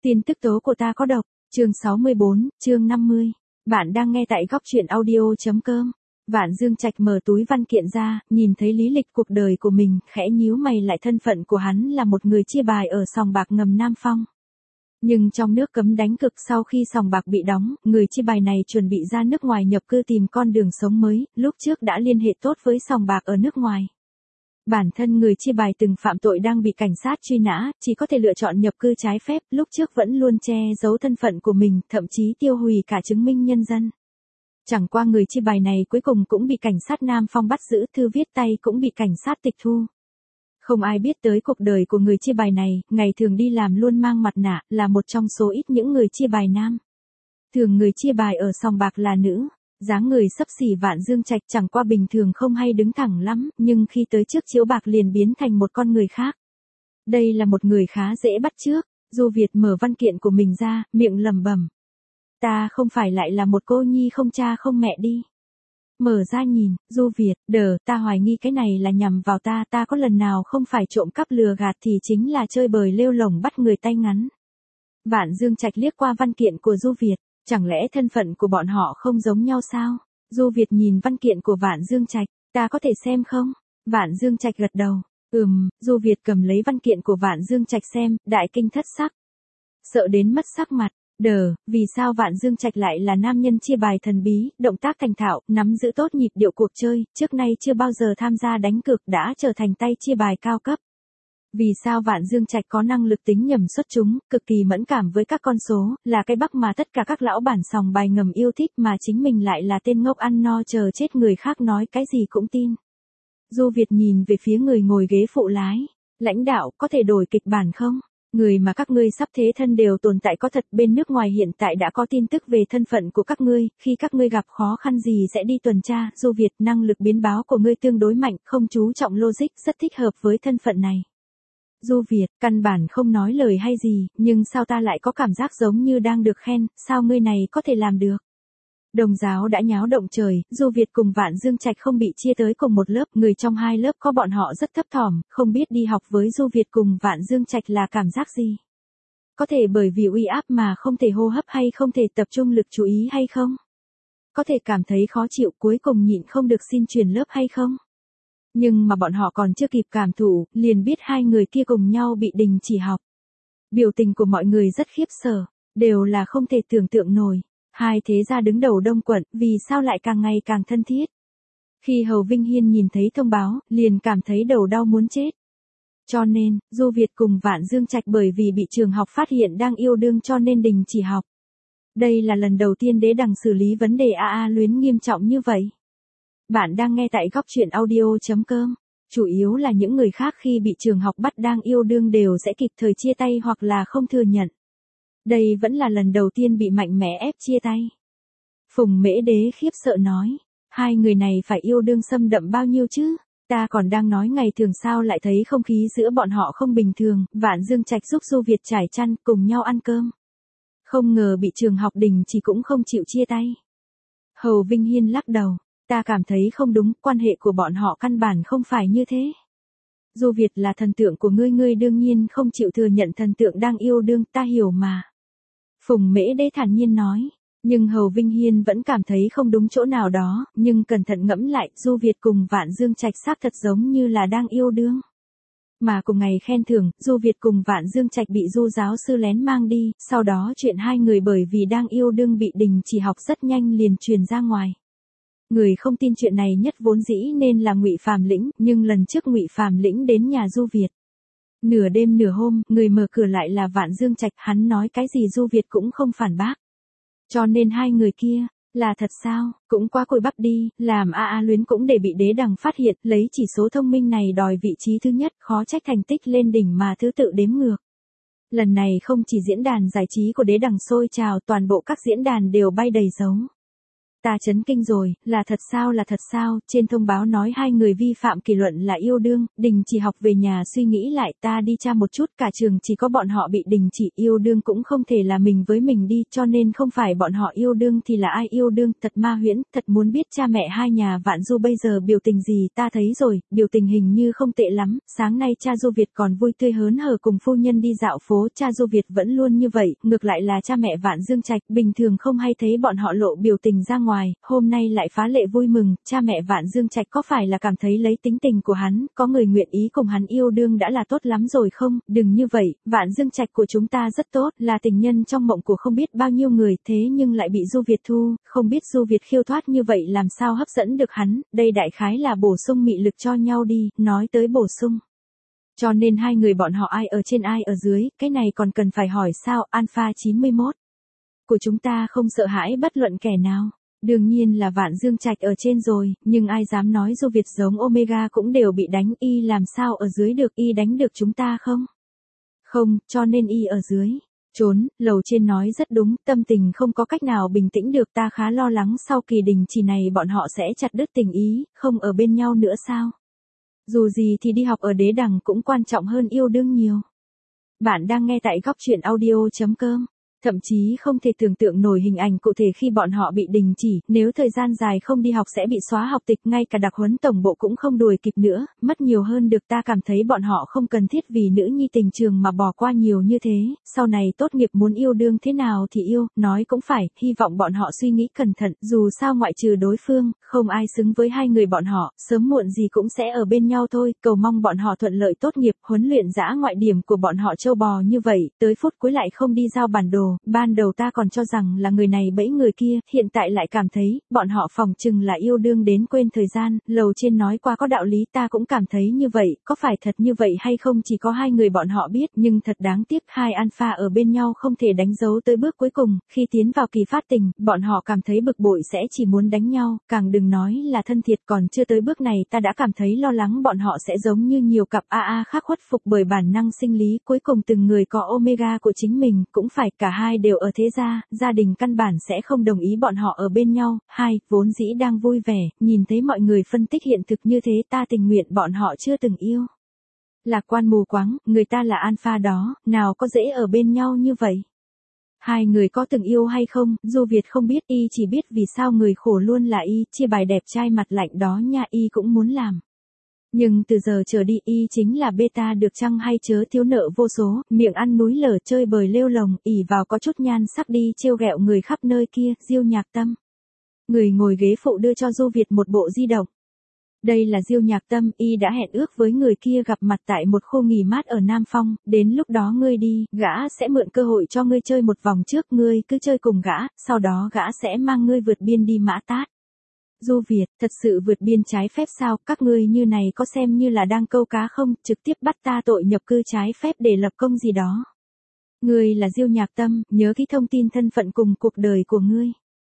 Tin tức tố của ta có độc, chương 64, chương 50. Bạn đang nghe tại góc truyện audio.com. Vạn Dương Trạch mở túi văn kiện ra, nhìn thấy lý lịch cuộc đời của mình, khẽ nhíu mày lại thân phận của hắn là một người chia bài ở sòng bạc ngầm Nam Phong. Nhưng trong nước cấm đánh cực sau khi sòng bạc bị đóng, người chia bài này chuẩn bị ra nước ngoài nhập cư tìm con đường sống mới, lúc trước đã liên hệ tốt với sòng bạc ở nước ngoài. Bản thân người chia bài từng phạm tội đang bị cảnh sát truy nã, chỉ có thể lựa chọn nhập cư trái phép, lúc trước vẫn luôn che giấu thân phận của mình, thậm chí tiêu hủy cả chứng minh nhân dân. Chẳng qua người chia bài này cuối cùng cũng bị cảnh sát Nam Phong bắt giữ, thư viết tay cũng bị cảnh sát tịch thu. Không ai biết tới cuộc đời của người chia bài này, ngày thường đi làm luôn mang mặt nạ, là một trong số ít những người chia bài nam. Thường người chia bài ở sòng bạc là nữ. Dáng người xấp xỉ Vạn Dương Trạch chẳng qua bình thường không hay đứng thẳng lắm, nhưng khi tới trước chiếu bạc liền biến thành một con người khác. Đây là một người khá dễ bắt chước. Du Việt mở văn kiện của mình ra, miệng lẩm bẩm. Ta không phải lại là một cô nhi không cha không mẹ đi. Mở ra nhìn, Du Việt, ta hoài nghi cái này là nhằm vào ta có lần nào không phải trộm cắp lừa gạt thì chính là chơi bời lêu lổng bắt người tay ngắn. Vạn Dương Trạch liếc qua văn kiện của Du Việt. Chẳng lẽ thân phận của bọn họ không giống nhau sao? Du Việt nhìn văn kiện của Vạn Dương Trạch, ta có thể xem không? Vạn Dương Trạch gật đầu. Du Việt cầm lấy văn kiện của Vạn Dương Trạch xem, đại kinh thất sắc. Sợ đến mất sắc mặt. Vì sao Vạn Dương Trạch lại là nam nhân chia bài thần bí, động tác thành thạo, nắm giữ tốt nhịp điệu cuộc chơi, trước nay chưa bao giờ tham gia đánh cược đã trở thành tay chia bài cao cấp. Vì sao Vạn Dương Trạch có năng lực tính nhầm xuất chúng, cực kỳ mẫn cảm với các con số, là cái bắc mà tất cả các lão bản sòng bài ngầm yêu thích mà chính mình lại là tên ngốc ăn no chờ chết người khác nói cái gì cũng tin. Du Việt nhìn về phía người ngồi ghế phụ lái. Lãnh đạo, có thể đổi kịch bản không? Người mà các ngươi sắp thế thân đều tồn tại có thật, bên nước ngoài hiện tại đã có tin tức về thân phận của các ngươi, khi các ngươi gặp khó khăn gì sẽ đi tuần tra. Du Việt, năng lực biến báo của ngươi tương đối mạnh, không chú trọng logic, rất thích hợp với thân phận này. Du Việt, căn bản không nói lời hay gì, nhưng sao ta lại có cảm giác giống như đang được khen, sao ngươi này có thể làm được? Đồng giáo đã nháo động trời, Du Việt cùng Vạn Dương Trạch không bị chia tới cùng một lớp, người trong hai lớp có bọn họ rất thấp thỏm, không biết đi học với Du Việt cùng Vạn Dương Trạch là cảm giác gì? Có thể bởi vì uy áp mà không thể hô hấp hay không thể tập trung lực chú ý hay không? Có thể cảm thấy khó chịu cuối cùng nhịn không được xin chuyển lớp hay không? Nhưng mà bọn họ còn chưa kịp cảm thụ, liền biết hai người kia cùng nhau bị đình chỉ học. Biểu tình của mọi người rất khiếp sợ, đều là không thể tưởng tượng nổi. Hai thế gia đứng đầu Đông quận, vì sao lại càng ngày càng thân thiết. Khi Hầu Vinh Hiên nhìn thấy thông báo, liền cảm thấy đầu đau muốn chết. Cho nên, Du Việt cùng Vạn Dương Trạch bởi vì bị trường học phát hiện đang yêu đương cho nên đình chỉ học. Đây là lần đầu tiên Đế Đằng xử lý vấn đề luyến nghiêm trọng như vậy. Bạn đang nghe tại góc truyện audio.com. Chủ yếu là những người khác khi bị trường học bắt đang yêu đương đều sẽ kịp thời chia tay hoặc là không thừa nhận. Đây vẫn là lần đầu tiên bị mạnh mẽ ép chia tay. Phùng Mễ Đế khiếp sợ nói. Hai người này phải yêu đương xâm đậm bao nhiêu chứ? Ta còn đang nói ngày thường sao lại thấy không khí giữa bọn họ không bình thường. Vạn Dương Trạch giúp Du Việt trải chăn cùng nhau ăn cơm. Không ngờ bị trường học đình chỉ cũng không chịu chia tay. Hầu Vinh Hiên lắc đầu. Ta cảm thấy không đúng, quan hệ của bọn họ căn bản không phải như thế. Du Việt là thần tượng của ngươi đương nhiên không chịu thừa nhận thần tượng đang yêu đương, ta hiểu mà. Phùng Mễ Đế thản nhiên nói, nhưng Hầu Vinh Hiên vẫn cảm thấy không đúng chỗ nào đó, nhưng cẩn thận ngẫm lại, Du Việt cùng Vạn Dương Trạch xác thật giống như là đang yêu đương. Mà cùng ngày khen thưởng, Du Việt cùng Vạn Dương Trạch bị Du giáo sư lén mang đi, sau đó chuyện hai người bởi vì đang yêu đương bị đình chỉ học rất nhanh liền truyền ra ngoài. Người không tin chuyện này nhất vốn dĩ nên là Ngụy Phàm Lĩnh, nhưng lần trước Ngụy Phàm Lĩnh đến nhà Du Việt. Nửa đêm nửa hôm, người mở cửa lại là Vạn Dương Trạch, hắn nói cái gì Du Việt cũng không phản bác. Cho nên hai người kia, là thật sao, cũng quá cùi bắp đi, làm luyến cũng để bị Đế Đằng phát hiện, lấy chỉ số thông minh này đòi vị trí thứ nhất, khó trách thành tích lên đỉnh mà thứ tự đếm ngược. Lần này không chỉ diễn đàn giải trí của Đế Đằng sôi trào, toàn bộ các diễn đàn đều bay đầy dấu. Ta chấn kinh rồi, là thật sao, trên thông báo nói hai người vi phạm kỷ luật là yêu đương, đình chỉ học về nhà suy nghĩ lại, ta đi tra một chút, cả trường chỉ có bọn họ bị đình chỉ, yêu đương cũng không thể là mình với mình đi, cho nên không phải bọn họ yêu đương thì là ai yêu đương, thật ma huyễn, thật muốn biết cha mẹ hai nhà Vạn Du bây giờ biểu tình gì, ta thấy rồi, biểu tình hình như không tệ lắm, sáng nay cha Du Việt còn vui tươi hớn hở cùng phu nhân đi dạo phố, cha Du Việt vẫn luôn như vậy, ngược lại là cha mẹ Vạn Dương Trạch, bình thường không hay thấy bọn họ lộ biểu tình ra ngoài, hôm nay lại phá lệ vui mừng, cha mẹ Vạn Dương Trạch có phải là cảm thấy lấy tính tình của hắn, có người nguyện ý cùng hắn yêu đương đã là tốt lắm rồi không, đừng như vậy, Vạn Dương Trạch của chúng ta rất tốt, là tình nhân trong mộng của không biết bao nhiêu người, thế nhưng lại bị Du Việt thu, không biết Du Việt khiêu thoát như vậy làm sao hấp dẫn được hắn, đây đại khái là bổ sung mị lực cho nhau đi, nói tới bổ sung. Cho nên hai người bọn họ ai ở trên ai ở dưới, cái này còn cần phải hỏi sao, Alpha 91 của chúng ta không sợ hãi bất luận kẻ nào. Đương nhiên là Vạn Dương Trạch ở trên rồi, nhưng ai dám nói Du Việt giống Omega cũng đều bị đánh, y làm sao ở dưới được, y đánh được chúng ta không? Không, cho nên y ở dưới. Trốn, lầu trên nói rất đúng, tâm tình không có cách nào bình tĩnh được, ta khá lo lắng sau kỳ đình chỉ này bọn họ sẽ chặt đứt tình ý, không ở bên nhau nữa sao? Dù gì thì đi học ở đế đằng cũng quan trọng hơn yêu đương nhiều. Bạn đang nghe tại góc truyện audio.com. Thậm chí không thể tưởng tượng nổi hình ảnh cụ thể khi bọn họ bị đình chỉ, nếu thời gian dài không đi học sẽ bị xóa học tịch, ngay cả đặc huấn tổng bộ cũng không đuổi kịp nữa, mất nhiều hơn được, ta cảm thấy bọn họ không cần thiết vì nữ nhi tình trường mà bỏ qua nhiều như thế, sau này tốt nghiệp muốn yêu đương thế nào thì yêu, nói cũng phải, hy vọng bọn họ suy nghĩ cẩn thận, dù sao ngoại trừ đối phương, không ai xứng với hai người bọn họ, sớm muộn gì cũng sẽ ở bên nhau thôi, cầu mong bọn họ thuận lợi tốt nghiệp, huấn luyện dã ngoại điểm của bọn họ trâu bò như vậy, tới phút cuối lại không đi giao bản đồ. Ban đầu ta còn cho rằng là người này bẫy người kia, hiện tại lại cảm thấy, bọn họ phỏng chừng là yêu đương đến quên thời gian, lầu trên nói qua có đạo lý, ta cũng cảm thấy như vậy, có phải thật như vậy hay không chỉ có hai người bọn họ biết, nhưng thật đáng tiếc, hai alpha ở bên nhau không thể đánh dấu tới bước cuối cùng, khi tiến vào kỳ phát tình, bọn họ cảm thấy bực bội sẽ chỉ muốn đánh nhau, càng đừng nói là thân thiệt, còn chưa tới bước này ta đã cảm thấy lo lắng bọn họ sẽ giống như nhiều cặp AA khác khuất phục bởi bản năng sinh lý, cuối cùng từng người có Omega của chính mình, cũng phải cả hai đều ở thế gia đình căn bản sẽ không đồng ý bọn họ ở bên nhau. Hai, vốn dĩ đang vui vẻ, nhìn thấy mọi người phân tích hiện thực như thế ta tình nguyện bọn họ chưa từng yêu. Lạc quan mù quáng, người ta là alpha đó, nào có dễ ở bên nhau như vậy. Hai người có từng yêu hay không, Du Việt không biết, y chỉ biết vì sao người khổ luôn là y, chia bài đẹp trai mặt lạnh đó nha, y cũng muốn làm. Nhưng từ giờ trở đi y chính là beta được chăng hay chớ thiếu nợ vô số, miệng ăn núi lở chơi bời lêu lồng, ỉ vào có chút nhan sắc đi trêu ghẹo người khắp nơi kia, Diêu Nhạc Tâm. Người ngồi ghế phụ đưa cho Du Việt một bộ di động. Đây là Diêu Nhạc Tâm, y đã hẹn ước với người kia gặp mặt tại một khu nghỉ mát ở Nam Phong, đến lúc đó ngươi đi, gã sẽ mượn cơ hội cho ngươi chơi một vòng trước, ngươi cứ chơi cùng gã, sau đó gã sẽ mang ngươi vượt biên đi Mã Tát. Du Việt, thật sự vượt biên trái phép sao, các ngươi như này có xem như là đang câu cá không, trực tiếp bắt ta tội nhập cư trái phép để lập công gì đó. Ngươi là Diêu Nhạc Tâm, nhớ kỹ thông tin thân phận cùng cuộc đời của ngươi.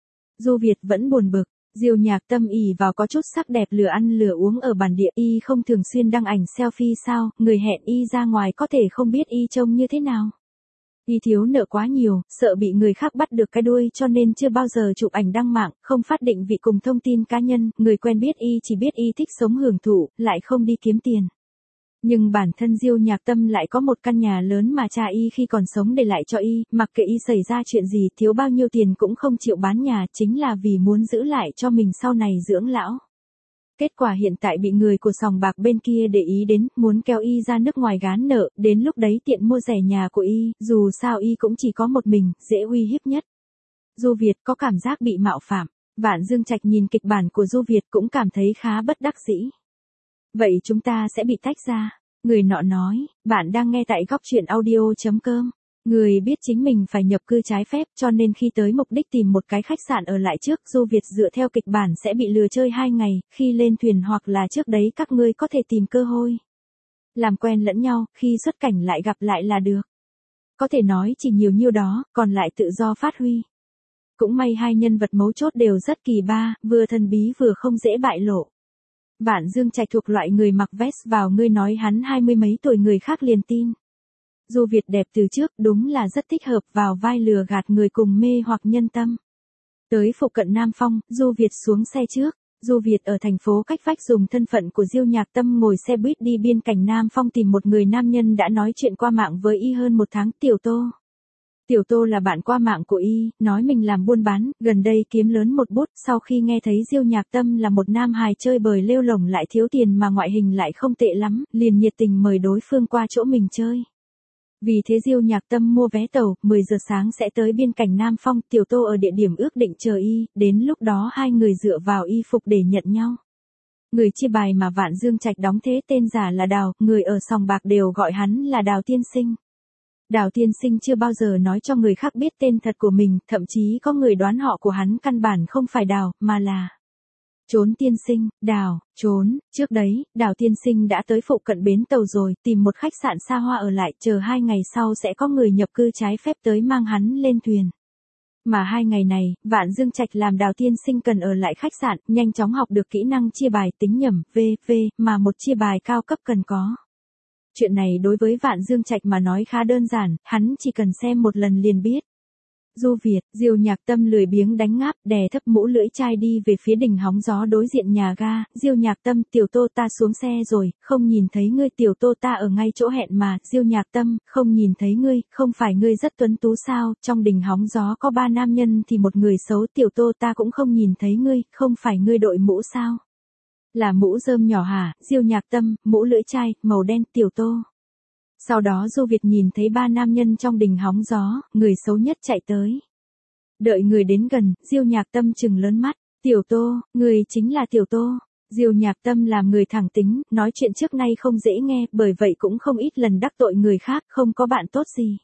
Du Việt vẫn buồn bực, Diêu Nhạc Tâm ỉ vào có chút sắc đẹp lừa ăn lừa uống ở bản địa, y không thường xuyên đăng ảnh selfie sao, người hẹn y ra ngoài có thể không biết y trông như thế nào. Y thiếu nợ quá nhiều, sợ bị người khác bắt được cái đuôi cho nên chưa bao giờ chụp ảnh đăng mạng, không phát định vị cùng thông tin cá nhân, người quen biết y chỉ biết y thích sống hưởng thụ, lại không đi kiếm tiền. Nhưng bản thân Diêu Nhạc Tâm lại có một căn nhà lớn mà cha y khi còn sống để lại cho y, mặc kệ y xảy ra chuyện gì, thiếu bao nhiêu tiền cũng không chịu bán nhà, chính là vì muốn giữ lại cho mình sau này dưỡng lão. Kết quả hiện tại bị người của sòng bạc bên kia để ý đến, muốn kéo y ra nước ngoài gán nợ, đến lúc đấy tiện mua rẻ nhà của y, dù sao y cũng chỉ có một mình, dễ uy hiếp nhất. Du Việt có cảm giác bị mạo phạm, Vạn Dương Trạch nhìn kịch bản của Du Việt cũng cảm thấy khá bất đắc dĩ. Vậy chúng ta sẽ bị tách ra, người nọ nói, bạn đang nghe tại góc truyện audio.com. Người biết chính mình phải nhập cư trái phép cho nên khi tới mục đích tìm một cái khách sạn ở lại trước, Du Việt dựa theo kịch bản sẽ bị lừa chơi 2 ngày, khi lên thuyền hoặc là trước đấy các ngươi có thể tìm cơ hội. Làm quen lẫn nhau, khi xuất cảnh lại gặp lại là được. Có thể nói chỉ nhiều nhiêu đó, còn lại tự do phát huy. Cũng may hai nhân vật mấu chốt đều rất kỳ ba, vừa thần bí vừa không dễ bại lộ. Vạn Dương Trạch thuộc loại người mặc vest vào ngươi nói hắn 20 mấy tuổi người khác liền tin. Du Việt đẹp từ trước đúng là rất thích hợp vào vai lừa gạt người cùng mê hoặc nhân tâm. Tới phụ cận Nam Phong, Du Việt xuống xe trước. Du Việt ở thành phố cách vách dùng thân phận của Diêu Nhạc Tâm ngồi xe buýt đi biên cảnh Nam Phong tìm một người nam nhân đã nói chuyện qua mạng với y hơn một tháng, Tiểu Tô. Tiểu Tô là bạn qua mạng của y, nói mình làm buôn bán, gần đây kiếm lớn một bút, sau khi nghe thấy Diêu Nhạc Tâm là một nam hài chơi bời lêu lổng lại thiếu tiền mà ngoại hình lại không tệ lắm, liền nhiệt tình mời đối phương qua chỗ mình chơi. Vì thế Diêu Nhạc Tâm mua vé tàu, 10 giờ sáng sẽ tới biên cảnh Nam Phong, Tiểu Tô ở địa điểm ước định chờ y, đến lúc đó hai người dựa vào y phục để nhận nhau. Người chia bài mà Vạn Dương Trạch đóng thế tên giả là Đào, người ở sòng bạc đều gọi hắn là Đào Tiên Sinh. Đào Tiên Sinh chưa bao giờ nói cho người khác biết tên thật của mình, thậm chí có người đoán họ của hắn căn bản không phải Đào, mà là Trốn Tiên Sinh. Đào, Trốn, trước đấy, Đào Tiên Sinh đã tới phụ cận bến tàu rồi, tìm một khách sạn xa hoa ở lại, chờ 2 ngày sau sẽ có người nhập cư trái phép tới mang hắn lên thuyền. Mà 2 ngày này, Vạn Dương Trạch làm Đào Tiên Sinh cần ở lại khách sạn, nhanh chóng học được kỹ năng chia bài tính nhẩm, v.v. mà một chia bài cao cấp cần có. Chuyện này đối với Vạn Dương Trạch mà nói khá đơn giản, hắn chỉ cần xem một lần liền biết. Du Việt, Diêu Nhạc Tâm lười biếng đánh ngáp, đè thấp mũ lưỡi chai đi về phía đỉnh hóng gió đối diện nhà ga. Diêu Nhạc Tâm, Tiểu Tô ta xuống xe rồi, không nhìn thấy ngươi. Tiểu Tô ta ở ngay chỗ hẹn mà. Diêu Nhạc Tâm, không nhìn thấy ngươi, không phải ngươi rất tuấn tú sao? Trong đỉnh hóng gió có 3 nam nhân thì một người xấu. Tiểu Tô ta cũng không nhìn thấy ngươi, không phải ngươi đội mũ sao? Là mũ rơm nhỏ hả? Diêu Nhạc Tâm, mũ lưỡi chai, màu đen. Tiểu Tô. Sau đó Du Việt nhìn thấy 3 nam nhân trong đỉnh hóng gió, người xấu nhất chạy tới. Đợi người đến gần, Diêu Nhạc Tâm trừng lớn mắt, Tiểu Tô, người chính là Tiểu Tô. Diêu Nhạc Tâm làm người thẳng tính, nói chuyện trước nay không dễ nghe, bởi vậy cũng không ít lần đắc tội người khác, không có bạn tốt gì.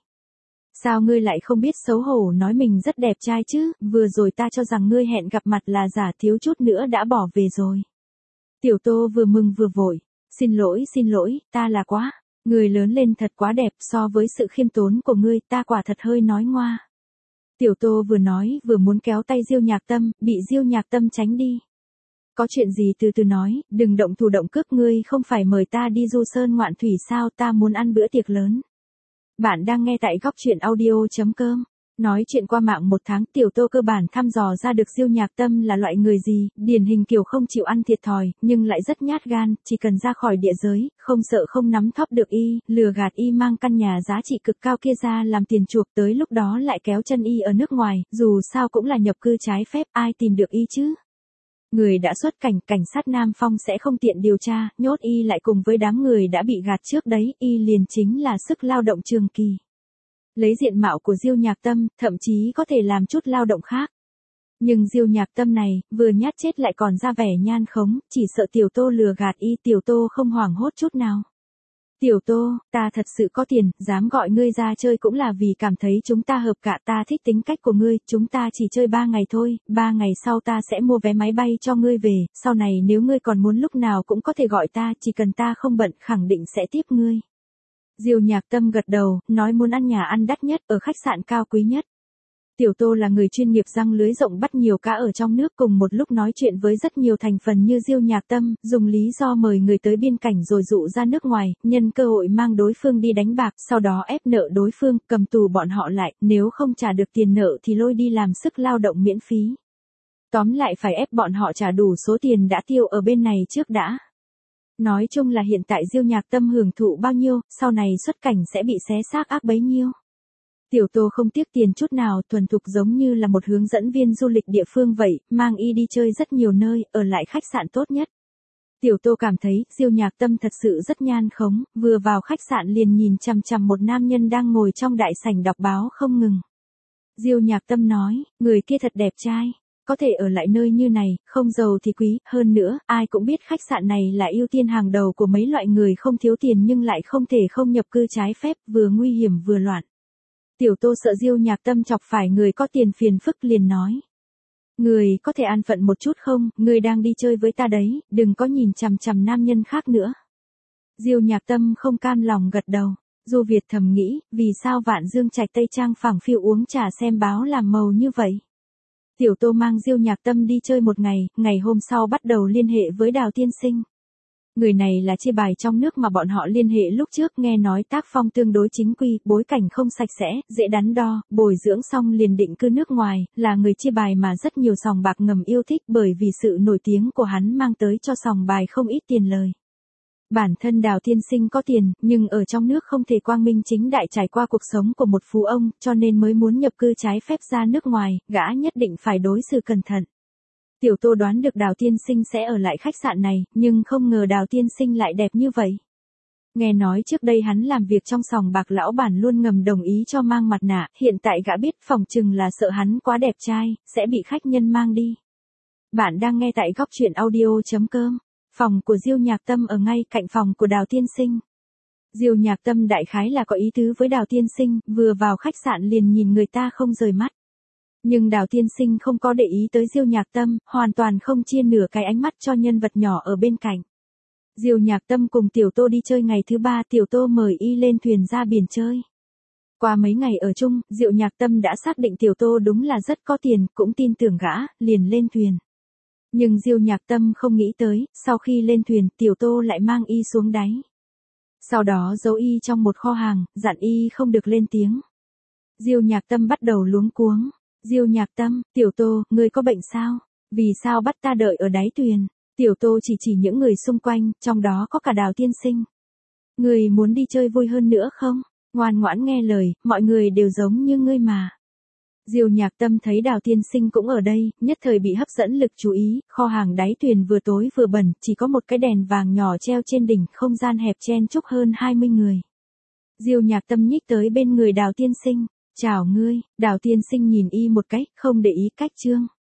Sao ngươi lại không biết xấu hổ nói mình rất đẹp trai chứ, vừa rồi ta cho rằng ngươi hẹn gặp mặt là giả, thiếu chút nữa đã bỏ về rồi. Tiểu Tô vừa mừng vừa vội, xin lỗi, ta là quá. Người lớn lên thật quá đẹp, so với sự khiêm tốn của ngươi, ta quả thật hơi nói ngoa. Tiểu Tô vừa nói, vừa muốn kéo tay Diêu Nhạc Tâm, bị Diêu Nhạc Tâm tránh đi. Có chuyện gì từ từ nói, đừng động thủ động cước, ngươi không phải mời ta đi du sơn ngoạn thủy sao, ta muốn ăn bữa tiệc lớn. Bạn đang nghe tại góc truyện audio.com. Nói chuyện qua mạng 1 tháng, Tiểu Tô cơ bản thăm dò ra được Diêu Nhạc Tâm là loại người gì, điển hình kiểu không chịu ăn thiệt thòi, nhưng lại rất nhát gan, chỉ cần ra khỏi địa giới, không sợ không nắm thóp được y, lừa gạt y mang căn nhà giá trị cực cao kia ra làm tiền chuộc, tới lúc đó lại kéo chân y ở nước ngoài, dù sao cũng là nhập cư trái phép, ai tìm được y chứ. Người đã xuất cảnh, cảnh sát Nam Phong sẽ không tiện điều tra, nhốt y lại cùng với đám người đã bị gạt trước đấy, y liền chính là sức lao động trường kỳ. Lấy diện mạo của Diêu Nhạc Tâm, thậm chí có thể làm chút lao động khác. Nhưng Diêu Nhạc Tâm này, vừa nhát chết lại còn ra vẻ nhan khống, chỉ sợ Tiểu Tô lừa gạt y. Tiểu Tô không hoảng hốt chút nào. Tiểu Tô, ta thật sự có tiền, dám gọi ngươi ra chơi cũng là vì cảm thấy chúng ta hợp cả, ta thích tính cách của ngươi, chúng ta chỉ chơi 3 ngày thôi, 3 ngày sau ta sẽ mua vé máy bay cho ngươi về, sau này nếu ngươi còn muốn lúc nào cũng có thể gọi ta, chỉ cần ta không bận, khẳng định sẽ tiếp ngươi. Diêu Nhạc Tâm gật đầu, nói muốn ăn nhà ăn đắt nhất, ở khách sạn cao quý nhất. Tiểu Tô là người chuyên nghiệp răng lưới rộng bắt nhiều cá ở trong nước, cùng một lúc nói chuyện với rất nhiều thành phần như Diêu Nhạc Tâm, dùng lý do mời người tới biên cảnh rồi dụ ra nước ngoài, nhân cơ hội mang đối phương đi đánh bạc, sau đó ép nợ đối phương, cầm tù bọn họ lại, nếu không trả được tiền nợ thì lôi đi làm sức lao động miễn phí. Tóm lại phải ép bọn họ trả đủ số tiền đã tiêu ở bên này trước đã. Nói chung là hiện tại Diêu Nhạc Tâm hưởng thụ bao nhiêu, sau này xuất cảnh sẽ bị xé xác ác bấy nhiêu. Tiểu Tô không tiếc tiền chút nào, thuần thục giống như là một hướng dẫn viên du lịch địa phương vậy, mang y đi chơi rất nhiều nơi, ở lại khách sạn tốt nhất. Tiểu Tô cảm thấy, Diêu Nhạc Tâm thật sự rất nhan khống, vừa vào khách sạn liền nhìn chằm chằm một nam nhân đang ngồi trong đại sảnh đọc báo không ngừng. Diêu Nhạc Tâm nói, người kia thật đẹp trai. Có thể ở lại nơi như này, không giàu thì quý, hơn nữa, ai cũng biết khách sạn này là ưu tiên hàng đầu của mấy loại người không thiếu tiền nhưng lại không thể không nhập cư trái phép, vừa nguy hiểm vừa loạn. Tiểu Tô sợ Diêu Nhạc Tâm chọc phải người có tiền phiền phức liền nói. Người có thể an phận một chút không, người đang đi chơi với ta đấy, đừng có nhìn chằm chằm nam nhân khác nữa. Diêu Nhạc Tâm không cam lòng gật đầu. Du Việt thầm nghĩ, vì sao Vạn Dương Trạch Tây Trang phẳng phiu uống trà xem báo làm màu như vậy. Tiểu Tô mang Diêu Nhạc Tâm đi chơi một ngày, ngày hôm sau bắt đầu liên hệ với Đào Tiên Sinh. Người này là chia bài trong nước mà bọn họ liên hệ lúc trước, nghe nói tác phong tương đối chính quy, bối cảnh không sạch sẽ, dễ đắn đo, bồi dưỡng xong liền định cư nước ngoài, là người chia bài mà rất nhiều sòng bạc ngầm yêu thích bởi vì sự nổi tiếng của hắn mang tới cho sòng bài không ít tiền lời. Bản thân Đào Tiên Sinh có tiền, nhưng ở trong nước không thể quang minh chính đại trải qua cuộc sống của một phú ông, cho nên mới muốn nhập cư trái phép ra nước ngoài, gã nhất định phải đối xử cẩn thận. Tiểu Tô đoán được Đào Tiên Sinh sẽ ở lại khách sạn này, nhưng không ngờ Đào Tiên Sinh lại đẹp như vậy. Nghe nói trước đây hắn làm việc trong sòng bạc, lão bản luôn ngầm đồng ý cho mang mặt nạ, hiện tại gã biết phỏng chừng là sợ hắn quá đẹp trai, sẽ bị khách nhân mang đi. Bạn đang nghe tại góc truyện audio.com. Phòng của Diêu Nhạc Tâm ở ngay cạnh phòng của Đào Tiên Sinh. Diêu Nhạc Tâm đại khái là có ý tứ với Đào Tiên Sinh, vừa vào khách sạn liền nhìn người ta không rời mắt. Nhưng Đào Tiên Sinh không có để ý tới Diêu Nhạc Tâm, hoàn toàn không chia nửa cái ánh mắt cho nhân vật nhỏ ở bên cạnh. Diêu Nhạc Tâm cùng Tiểu Tô đi chơi ngày thứ 3, Tiểu Tô mời y lên thuyền ra biển chơi. Qua mấy ngày ở chung, Diêu Nhạc Tâm đã xác định Tiểu Tô đúng là rất có tiền, cũng tin tưởng gã, liền lên thuyền. Nhưng Diêu Nhạc Tâm không nghĩ tới, sau khi lên thuyền, Tiểu Tô lại mang y xuống đáy. Sau đó giấu y trong một kho hàng, dặn y không được lên tiếng. Diêu Nhạc Tâm bắt đầu luống cuống. Diêu Nhạc Tâm, Tiểu Tô, ngươi có bệnh sao? Vì sao bắt ta đợi ở đáy thuyền? Tiểu Tô chỉ những người xung quanh, trong đó có cả Đào Tiên Sinh. Ngươi muốn đi chơi vui hơn nữa không? Ngoan ngoãn nghe lời, mọi người đều giống như ngươi mà. Diêu Nhạc Tâm thấy Đào Tiên Sinh cũng ở đây, nhất thời bị hấp dẫn lực chú ý, kho hàng đáy thuyền vừa tối vừa bẩn, chỉ có một cái đèn vàng nhỏ treo trên đỉnh, không gian hẹp chen chúc hơn 20 người. Diêu Nhạc Tâm nhích tới bên người Đào Tiên Sinh. Chào ngươi, Đào Tiên Sinh nhìn y một cái, không để ý cách chương.